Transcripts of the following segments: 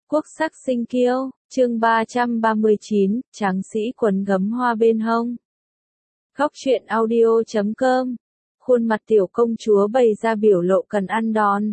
Quốc sắc sinh kiêu, chương 339, tráng sĩ quấn gấm hoa bên hông. Góc truyện audio.com. Khuôn mặt tiểu công chúa bày ra biểu lộ cần ăn đòn,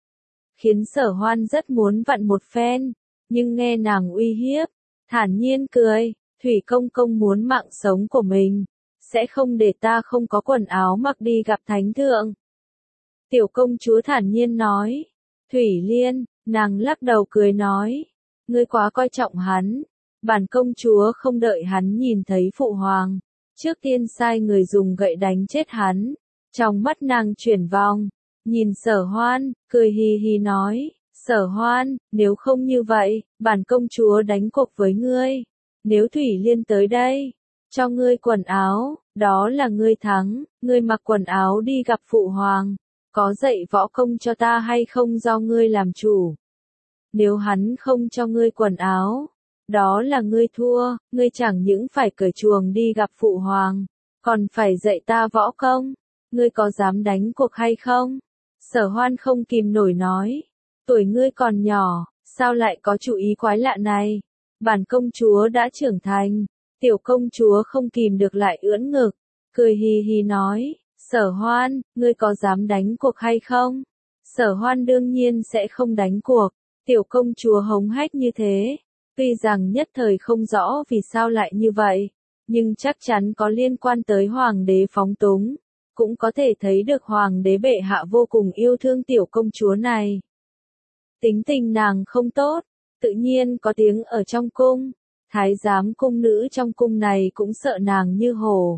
khiến Sở Hoan rất muốn vặn một phen, nhưng nghe nàng uy hiếp, thản nhiên cười, Thủy công công muốn mạng sống của mình, sẽ không để ta không có quần áo mặc đi gặp thánh thượng. Tiểu công chúa thản nhiên nói. Thủy Liên, nàng lắc đầu cười nói, ngươi quá coi trọng hắn, bản công chúa không đợi hắn nhìn thấy phụ hoàng, trước tiên sai người dùng gậy đánh chết hắn. Trong mắt nàng chuyển vòng, nhìn Sở Hoan, cười hì hì nói, Sở Hoan, nếu không như vậy, bản công chúa đánh cuộc với ngươi, nếu Thủy Liên tới đây, cho ngươi quần áo, đó là ngươi thắng, ngươi mặc quần áo đi gặp phụ hoàng, có dạy võ công cho ta hay không do ngươi làm chủ. Nếu hắn không cho ngươi quần áo, đó là ngươi thua, ngươi chẳng những phải cởi chuồng đi gặp phụ hoàng, còn phải dạy ta võ công, ngươi có dám đánh cuộc hay không? Sở Hoan không kìm nổi nói, tuổi ngươi còn nhỏ, sao lại có chủ ý quái lạ này? Bản công chúa đã trưởng thành. Tiểu công chúa không kìm được lại ưỡn ngực, cười hì hì nói, Sở Hoan, ngươi có dám đánh cuộc hay không? Sở Hoan đương nhiên sẽ không đánh cuộc, tiểu công chúa hống hách như thế, tuy rằng nhất thời không rõ vì sao lại như vậy, nhưng chắc chắn có liên quan tới hoàng đế phóng túng, cũng có thể thấy được hoàng đế bệ hạ vô cùng yêu thương tiểu công chúa này. Tính tình nàng không tốt, tự nhiên có tiếng ở trong cung. Thái giám cung nữ trong cung này cũng sợ nàng như hổ.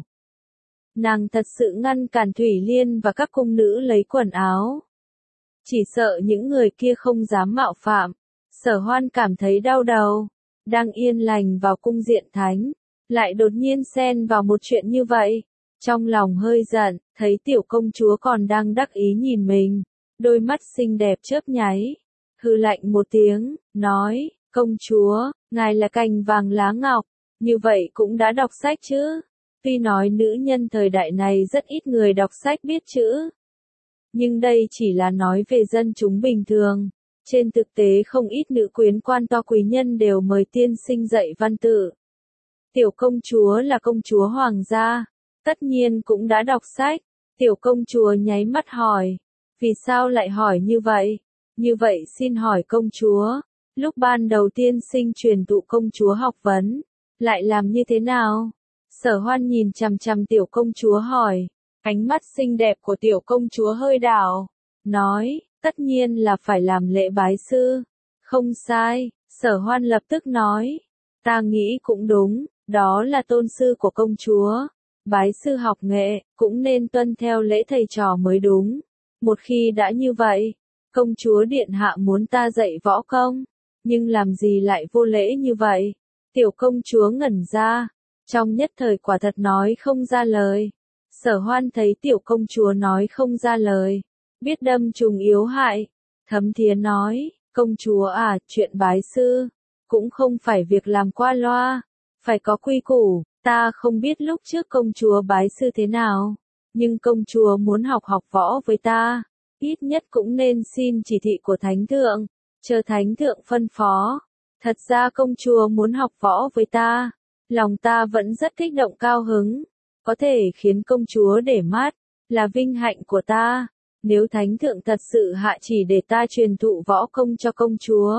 Nàng thật sự ngăn cản Thủy Liên và các cung nữ lấy quần áo. Chỉ sợ những người kia không dám mạo phạm. Sở Hoan cảm thấy đau đầu. Đang yên lành vào cung diện thánh, lại đột nhiên xen vào một chuyện như vậy. Trong lòng hơi giận, thấy tiểu công chúa còn đang đắc ý nhìn mình. Đôi mắt xinh đẹp chớp nháy. Hừ lạnh một tiếng, nói, công chúa, ngài là cành vàng lá ngọc, như vậy cũng đã đọc sách chứ. Tuy nói nữ nhân thời đại này rất ít người đọc sách biết chữ, nhưng đây chỉ là nói về dân chúng bình thường. Trên thực tế không ít nữ quyến quan to quý nhân đều mời tiên sinh dạy văn tự. Tiểu công chúa là công chúa hoàng gia, tất nhiên cũng đã đọc sách. Tiểu công chúa nháy mắt hỏi, vì sao lại hỏi như vậy? Như vậy xin hỏi công chúa, lúc ban đầu tiên sinh truyền thụ công chúa học vấn, lại làm như thế nào? Sở Hoan nhìn chằm chằm tiểu công chúa hỏi, ánh mắt xinh đẹp của tiểu công chúa hơi đảo, nói, tất nhiên là phải làm lễ bái sư. Không sai, Sở Hoan lập tức nói, ta nghĩ cũng đúng, đó là tôn sư của công chúa. Bái sư học nghệ, cũng nên tuân theo lễ thầy trò mới đúng. Một khi đã như vậy, công chúa điện hạ muốn ta dạy võ công, nhưng làm gì lại vô lễ như vậy? Tiểu công chúa ngẩn ra, trong nhất thời quả thật nói không ra lời. Sở Hoan thấy tiểu công chúa nói không ra lời, biết đâm trùng yếu hại, thấm thía nói, công chúa à, chuyện bái sư, cũng không phải việc làm qua loa, phải có quy củ. Ta không biết lúc trước công chúa bái sư thế nào, nhưng công chúa muốn học võ với ta, ít nhất cũng nên xin chỉ thị của thánh thượng, chờ thánh thượng phân phó. Thật ra công chúa muốn học võ với ta, lòng ta vẫn rất kích động cao hứng, có thể khiến công chúa để mắt, là vinh hạnh của ta. Nếu thánh thượng thật sự hạ chỉ để ta truyền thụ võ công cho công chúa,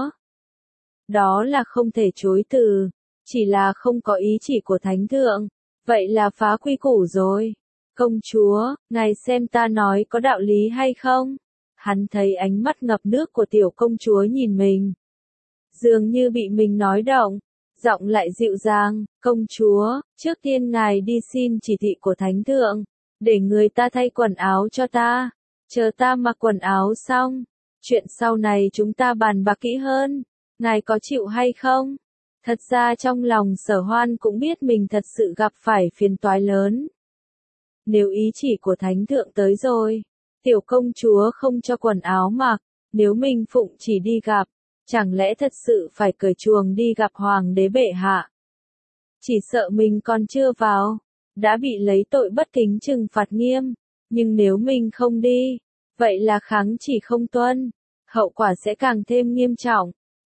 đó là không thể chối từ. Chỉ là không có ý chỉ của thánh thượng, vậy là phá quy củ rồi. Công chúa, ngài xem ta nói có đạo lý hay không? Hắn thấy ánh mắt ngập nước của tiểu công chúa nhìn mình, dường như bị mình nói động, giọng lại dịu dàng, công chúa, trước tiên ngài đi xin chỉ thị của thánh thượng, để người ta thay quần áo cho ta, chờ ta mặc quần áo xong, chuyện sau này chúng ta bàn bạc kỹ hơn, ngài có chịu hay không? Thật ra trong lòng Sở Hoan cũng biết mình thật sự gặp phải phiền toái lớn. Nếu ý chỉ của thánh thượng tới rồi, tiểu công chúa không cho quần áo mặc, nếu mình phụng chỉ đi gặp, chẳng lẽ thật sự phải cởi chuồng đi gặp hoàng đế bệ hạ? Chỉ sợ mình còn chưa vào, đã bị lấy tội bất kính trừng phạt nghiêm, nhưng nếu mình không đi, vậy là kháng chỉ không tuân, hậu quả sẽ càng thêm nghiêm trọng.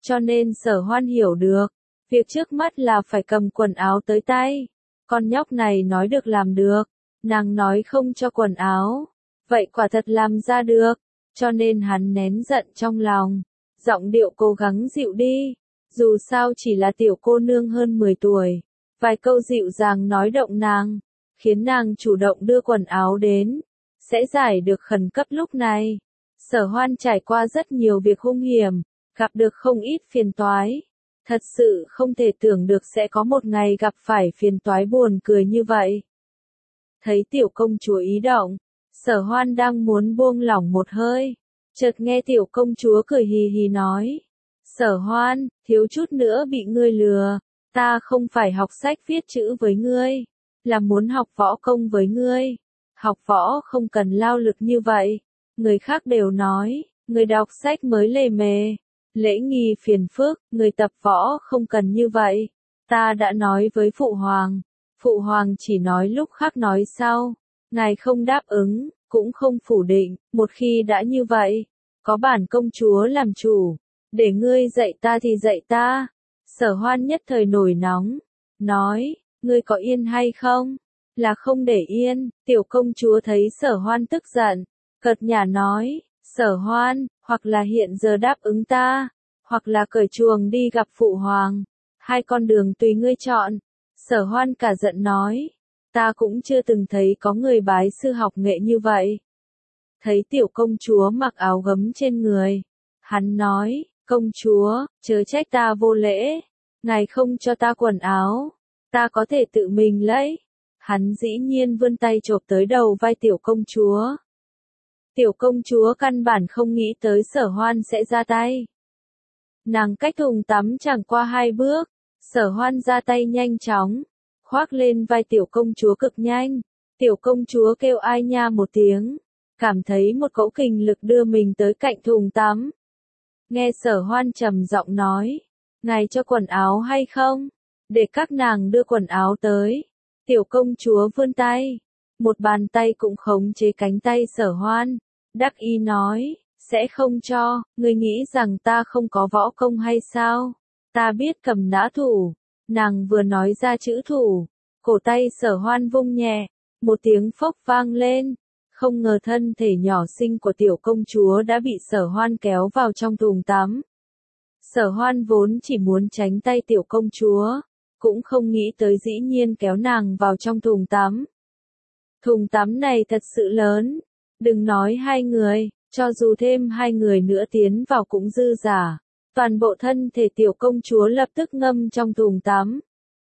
cho nên Sở Hoan hiểu được, việc trước mắt là phải cầm quần áo tới tay. Con nhóc này nói được làm được, nàng nói không cho quần áo, vậy quả thật làm ra được, cho nên hắn nén giận trong lòng, giọng điệu cố gắng dịu đi, dù sao chỉ là tiểu cô nương hơn 10 tuổi, vài câu dịu dàng nói động nàng, khiến nàng chủ động đưa quần áo đến, sẽ giải được khẩn cấp lúc này. Sở Hoan trải qua rất nhiều việc hung hiểm, gặp được không ít phiền toái. Thật sự không thể tưởng được sẽ có một ngày gặp phải phiền toái buồn cười như vậy. Thấy tiểu công chúa ý động, Sở Hoan đang muốn buông lỏng một hơi, chợt nghe tiểu công chúa cười hì hì nói. Sở Hoan, thiếu chút nữa bị ngươi lừa, ta không phải học sách viết chữ với ngươi, là muốn học võ công với ngươi. Học võ không cần lao lực như vậy, người khác đều nói, người đọc sách mới lề mề. Lễ nghi phiền phức, người tập võ không cần như vậy. Ta đã nói với Phụ Hoàng chỉ nói lúc khác nói sau. Ngài không đáp ứng, cũng không phủ định, một khi đã như vậy, có bản công chúa làm chủ, để ngươi dạy ta thì dạy ta. Sở Hoan nhất thời nổi nóng, nói, ngươi có yên hay không? Là không để yên, tiểu công chúa thấy Sở Hoan tức giận, cợt nhả nói, Sở Hoan, hoặc là hiện giờ đáp ứng ta, hoặc là cởi chuồng đi gặp Phụ Hoàng, hai con đường tùy ngươi chọn. Sở Hoan cả giận nói, ta cũng chưa từng thấy có người bái sư học nghệ như vậy. Thấy tiểu công chúa mặc áo gấm trên người, hắn nói, công chúa, chớ trách ta vô lễ, ngài không cho ta quần áo, ta có thể tự mình lấy. Hắn dĩ nhiên vươn tay chộp tới đầu vai tiểu công chúa. Tiểu công chúa căn bản không nghĩ tới Sở Hoan sẽ ra tay. Nàng cách thùng tắm chẳng qua 2 bước, Sở Hoan ra tay nhanh chóng, khoác lên vai tiểu công chúa cực nhanh. Tiểu công chúa kêu ai nha một tiếng, cảm thấy một cỗ kình lực đưa mình tới cạnh thùng tắm. Nghe Sở Hoan trầm giọng nói, ngài cho quần áo hay không? Để các nàng đưa quần áo tới. Tiểu công chúa vươn tay, một bàn tay cũng khống chế cánh tay Sở Hoan, đắc ý nói, sẽ không cho, ngươi nghĩ rằng ta không có võ công hay sao? Ta biết cầm nã thủ. Nàng vừa nói ra chữ thủ, cổ tay Sở Hoan vung nhẹ, một tiếng phốc vang lên, không ngờ thân thể nhỏ xinh của tiểu công chúa đã bị Sở Hoan kéo vào trong thùng tắm. Sở Hoan vốn chỉ muốn tránh tay tiểu công chúa, cũng không nghĩ tới dĩ nhiên kéo nàng vào trong thùng tắm. Thùng tắm này thật sự lớn, đừng nói 2 người, cho dù thêm 2 người nữa tiến vào cũng dư giả. Toàn bộ thân thể tiểu công chúa lập tức ngâm trong thùng tắm.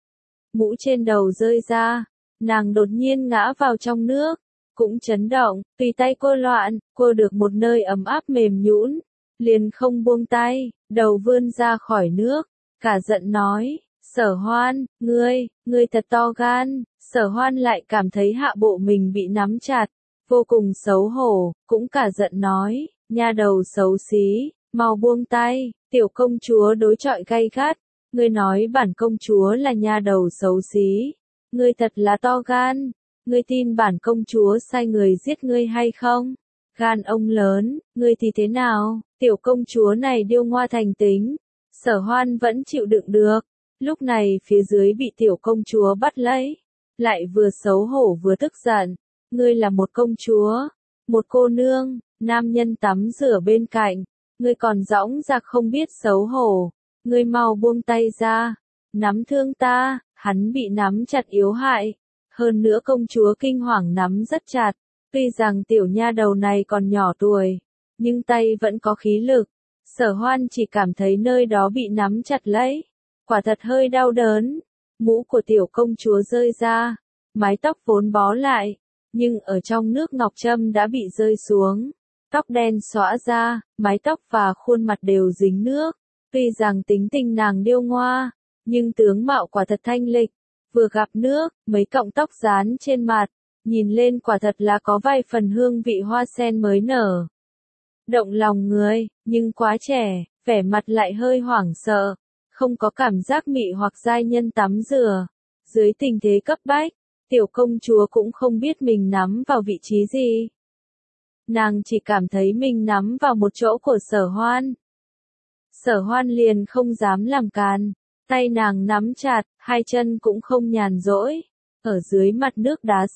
Mũ trên đầu rơi ra, nàng đột nhiên ngã vào trong nước, cũng chấn động, tùy tay cô loạn, cô được một nơi ấm áp mềm nhũn, liền không buông tay, đầu vươn ra khỏi nước, cả giận nói, Sở Hoan, ngươi thật to gan. Sở Hoan lại cảm thấy hạ bộ mình bị nắm chặt, vô cùng xấu hổ, cũng cả giận nói, nha đầu xấu xí, mau buông tay. Tiểu công chúa đối chọi gay gắt, ngươi nói bản công chúa là nha đầu xấu xí, ngươi thật là to gan, ngươi tin bản công chúa sai người giết ngươi hay không? Gan ông lớn, ngươi thì thế nào? Tiểu công chúa này điêu ngoa thành tính, Sở Hoan vẫn chịu đựng được, lúc này phía dưới bị tiểu công chúa bắt lấy, lại vừa xấu hổ vừa tức giận, ngươi là một công chúa, một cô nương, nam nhân tắm rửa bên cạnh. Ngươi còn dõng dạc không biết xấu hổ, ngươi mau buông tay ra, nắm thương ta. Hắn bị nắm chặt yếu hại, hơn nữa công chúa kinh hoàng nắm rất chặt, tuy rằng tiểu nha đầu này còn nhỏ tuổi, nhưng tay vẫn có khí lực. Sở Hoan chỉ cảm thấy nơi đó bị nắm chặt lấy, quả thật hơi đau đớn. Mũ của tiểu công chúa rơi ra, mái tóc vốn bó lại, nhưng ở trong nước ngọc trâm đã bị rơi xuống. Tóc đen xõa ra, mái tóc và khuôn mặt đều dính nước. Tuy rằng tính tình nàng điêu ngoa, nhưng tướng mạo quả thật thanh lịch. Vừa gặp nước, mấy cọng tóc dán trên mặt, nhìn lên quả thật là có vài phần hương vị hoa sen mới nở. Động lòng người, nhưng quá trẻ, vẻ mặt lại hơi hoảng sợ, không có cảm giác mị hoặc giai nhân tắm rửa. Dưới tình thế cấp bách, tiểu công chúa cũng không biết mình nắm vào vị trí gì. Nàng chỉ cảm thấy mình nắm vào một chỗ của Sở Hoan. Sở Hoan liền không dám làm càn, tay nàng nắm chặt, hai chân cũng không nhàn rỗi. Ở dưới mặt nước đá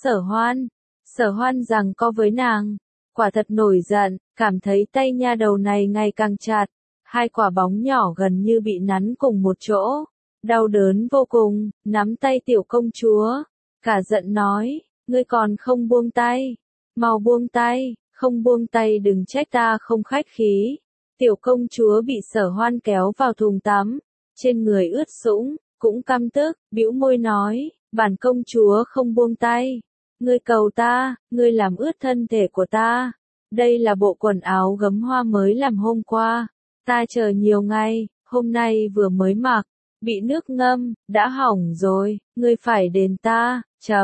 Sở Hoan giằng co với nàng, quả thật nổi giận, cảm thấy tay nha đầu này ngày càng chặt, hai quả bóng nhỏ gần như bị nắn cùng một chỗ, đau đớn vô cùng, nắm tay tiểu công chúa, cả giận nói, ngươi còn không buông tay, mau buông tay, không buông tay đừng trách ta không khách khí. Tiểu công chúa bị Sở Hoan kéo vào thùng tắm, trên người ướt sũng, cũng căm tức, bĩu môi nói, bản công chúa không buông tay. Ngươi cầu ta, ngươi làm ướt thân thể của ta. Đây là bộ quần áo gấm hoa mới làm hôm qua. Ta chờ nhiều ngày, hôm nay vừa mới mặc, bị nước ngâm, đã hỏng rồi, ngươi phải đền ta,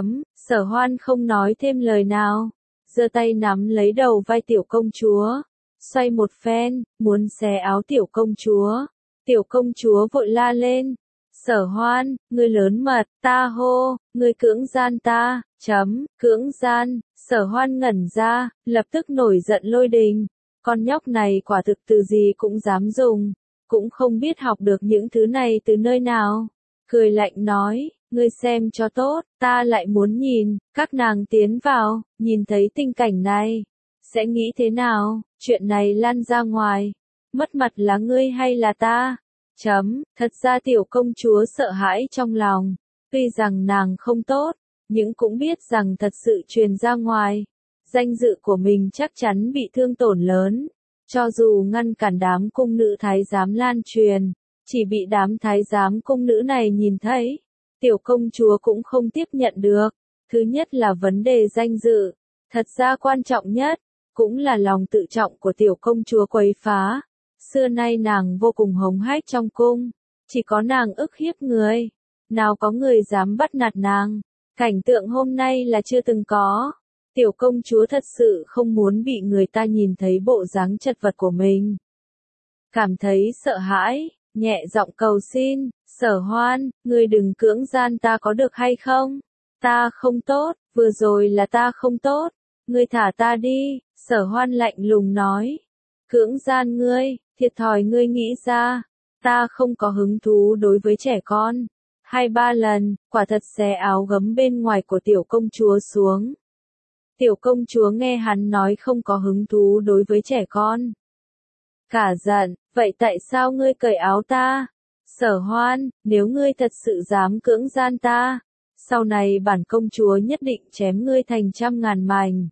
Sở Hoan không nói thêm lời nào, giơ tay nắm lấy đầu vai tiểu công chúa, xoay một phen, muốn xé áo tiểu công chúa. Tiểu công chúa vội la lên, Sở Hoan, ngươi lớn mật, ta hô, ngươi cưỡng gian ta, cưỡng gian, Sở Hoan ngẩn ra, lập tức nổi giận lôi đình, con nhóc này quả thực từ gì cũng dám dùng, cũng không biết học được những thứ này từ nơi nào, cười lạnh nói, ngươi xem cho tốt, ta lại muốn nhìn, các nàng tiến vào, nhìn thấy tình cảnh này, sẽ nghĩ thế nào, chuyện này lan ra ngoài, mất mặt là ngươi hay là ta? Thật ra tiểu công chúa sợ hãi trong lòng, tuy rằng nàng không tốt, nhưng cũng biết rằng thật sự truyền ra ngoài, danh dự của mình chắc chắn bị thương tổn lớn, cho dù ngăn cản đám cung nữ thái giám lan truyền, chỉ bị đám thái giám cung nữ này nhìn thấy, tiểu công chúa cũng không tiếp nhận được, thứ nhất là vấn đề danh dự, thật ra quan trọng nhất, cũng là lòng tự trọng của tiểu công chúa quấy phá. Xưa nay nàng vô cùng hống hách trong cung, chỉ có nàng ức hiếp người, nào có người dám bắt nạt nàng, cảnh tượng hôm nay là chưa từng có. Tiểu công chúa thật sự không muốn bị người ta nhìn thấy bộ dáng chật vật của mình. Cảm thấy sợ hãi, nhẹ giọng cầu xin, Sở Hoan, ngươi đừng cưỡng gian ta có được hay không? Ta không tốt, vừa rồi là ta không tốt, ngươi thả ta đi, Sở Hoan lạnh lùng nói. Cưỡng gian ngươi, thiệt thòi ngươi nghĩ ra, ta không có hứng thú đối với trẻ con. 2-3 lần, quả thật xé áo gấm bên ngoài của tiểu công chúa xuống. Tiểu công chúa nghe hắn nói không có hứng thú đối với trẻ con. Cả giận, vậy tại sao ngươi cởi áo ta? Sở Hoan, nếu ngươi thật sự dám cưỡng gian ta, sau này bản công chúa nhất định chém ngươi thành trăm ngàn mảnh.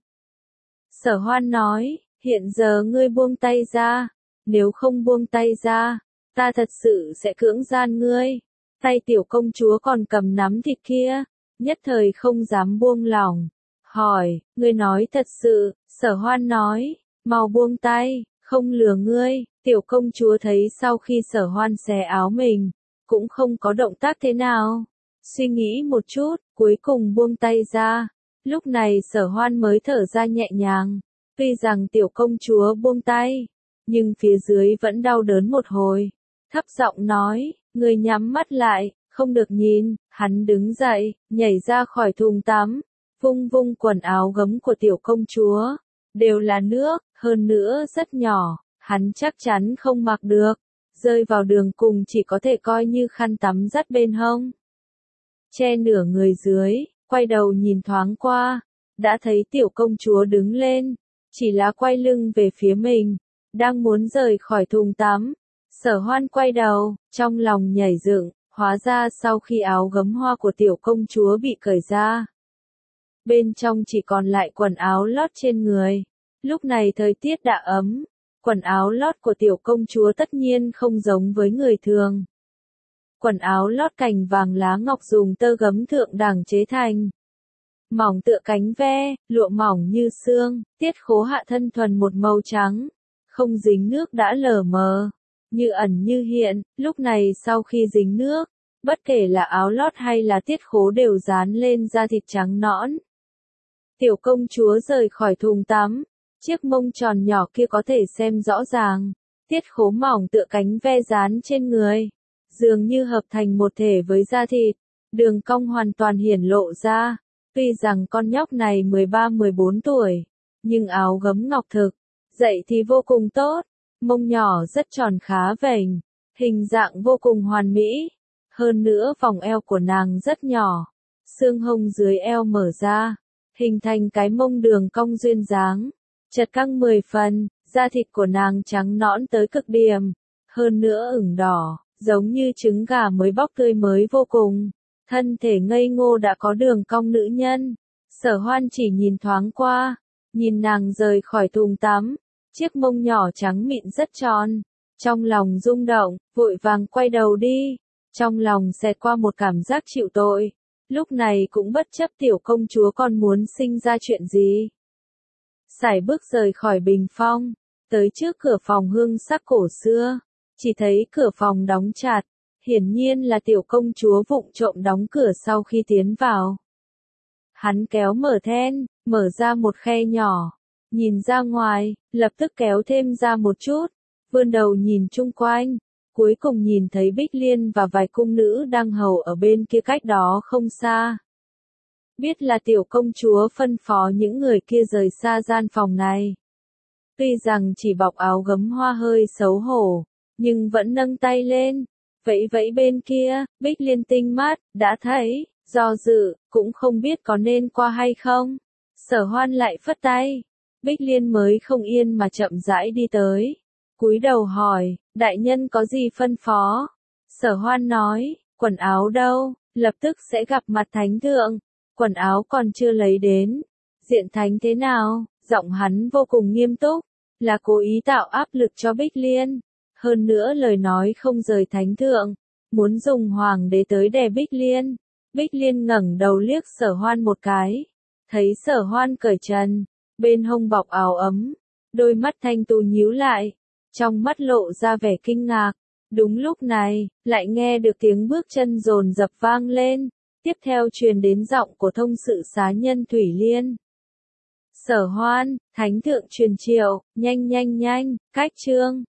Sở Hoan nói, hiện giờ ngươi buông tay ra, nếu không buông tay ra, ta thật sự sẽ cưỡng gian ngươi. Tay tiểu công chúa còn cầm nắm thịt kia, nhất thời không dám buông lỏng. Hỏi, ngươi nói thật sự, Sở Hoan nói, mau buông tay, không lừa ngươi. Tiểu công chúa thấy sau khi Sở Hoan xé áo mình, cũng không có động tác thế nào. Suy nghĩ một chút, cuối cùng buông tay ra. Lúc này Sở Hoan mới thở ra nhẹ nhàng. Tuy rằng tiểu công chúa buông tay, nhưng phía dưới vẫn đau đớn một hồi. Thấp giọng nói, người nhắm mắt lại, không được nhìn. Hắn đứng dậy, nhảy ra khỏi thùng tắm, vung vung quần áo gấm của tiểu công chúa. Đều là nước, hơn nữa rất nhỏ, hắn chắc chắn không mặc được. Rơi vào đường cùng chỉ có thể coi như khăn tắm dắt bên hông. Che nửa người dưới, quay đầu nhìn thoáng qua, đã thấy tiểu công chúa đứng lên, chỉ là quay lưng về phía mình, đang muốn rời khỏi thùng tắm. Sở Hoan quay đầu, trong lòng nhảy dựng, hóa ra sau khi áo gấm hoa của tiểu công chúa bị cởi ra, bên trong chỉ còn lại quần áo lót trên người. Lúc này thời tiết đã ấm, quần áo lót của tiểu công chúa tất nhiên không giống với người thường. Quần áo lót cành vàng lá ngọc dùng tơ gấm thượng đẳng chế thành. Mỏng tựa cánh ve, lụa mỏng như xương, tiết khố hạ thân thuần một màu trắng, không dính nước đã lờ mờ, như ẩn như hiện. Lúc này sau khi dính nước, bất kể là áo lót hay là tiết khố đều dán lên da thịt trắng nõn. Tiểu công chúa rời khỏi thùng tắm, chiếc mông tròn nhỏ kia có thể xem rõ ràng, tiết khố mỏng tựa cánh ve dán trên người, dường như hợp thành một thể với da thịt, đường cong hoàn toàn hiển lộ ra. Tuy rằng con nhóc này 13-14 tuổi, nhưng áo gấm ngọc thực, dậy thì vô cùng tốt, mông nhỏ rất tròn khá vểnh, hình dạng vô cùng hoàn mỹ. Hơn nữa vòng eo của nàng rất nhỏ, xương hông dưới eo mở ra, hình thành cái mông đường cong duyên dáng, chật căng 10 phần, da thịt của nàng trắng nõn tới cực điểm, hơn nữa ửng đỏ, giống như trứng gà mới bóc tươi mới vô cùng. Thân thể ngây ngô đã có đường cong nữ nhân. Sở Hoan chỉ nhìn thoáng qua, nhìn nàng rời khỏi thùng tắm, chiếc mông nhỏ trắng mịn rất tròn, trong lòng rung động, vội vàng quay đầu đi, trong lòng xẹt qua một cảm giác chịu tội, lúc này cũng bất chấp tiểu công chúa còn muốn sinh ra chuyện gì. Sải bước rời khỏi bình phong, tới trước cửa phòng hương sắc cổ xưa, chỉ thấy cửa phòng đóng chặt, hiển nhiên là tiểu công chúa vụng trộm đóng cửa sau khi tiến vào. Hắn kéo mở then, mở ra một khe nhỏ, nhìn ra ngoài, lập tức kéo thêm ra một chút, vươn đầu nhìn chung quanh, cuối cùng nhìn thấy Bích Liên và vài cung nữ đang hầu ở bên kia cách đó không xa. Biết là tiểu công chúa phân phó những người kia rời xa gian phòng này. Tuy rằng chỉ bọc áo gấm hoa hơi xấu hổ, nhưng vẫn nâng tay lên, vẫy vẫy bên kia. Bích Liên tinh mắt, đã thấy, do dự, cũng không biết có nên qua hay không. Sở Hoan lại phất tay, Bích Liên mới không yên mà chậm rãi đi tới, cúi đầu hỏi, đại nhân có gì phân phó? Sở Hoan nói, quần áo đâu, lập tức sẽ gặp mặt thánh thượng, quần áo còn chưa lấy đến, diện thánh thế nào? Giọng hắn vô cùng nghiêm túc, là cố ý tạo áp lực cho Bích Liên, hơn nữa lời nói không rời thánh thượng, muốn dùng hoàng đế tới đè Bích Liên. Bích Liên ngẩng đầu liếc Sở Hoan một cái, thấy Sở Hoan cởi trần, bên hông bọc áo ấm, đôi mắt thanh tú nhíu lại, trong mắt lộ ra vẻ kinh ngạc. Đúng lúc này, lại nghe được tiếng bước chân dồn dập vang lên, tiếp theo truyền đến giọng của thông sự xá nhân Thủy Liên. Sở Hoan, thánh thượng truyền triệu, nhanh nhanh nhanh, cách trương.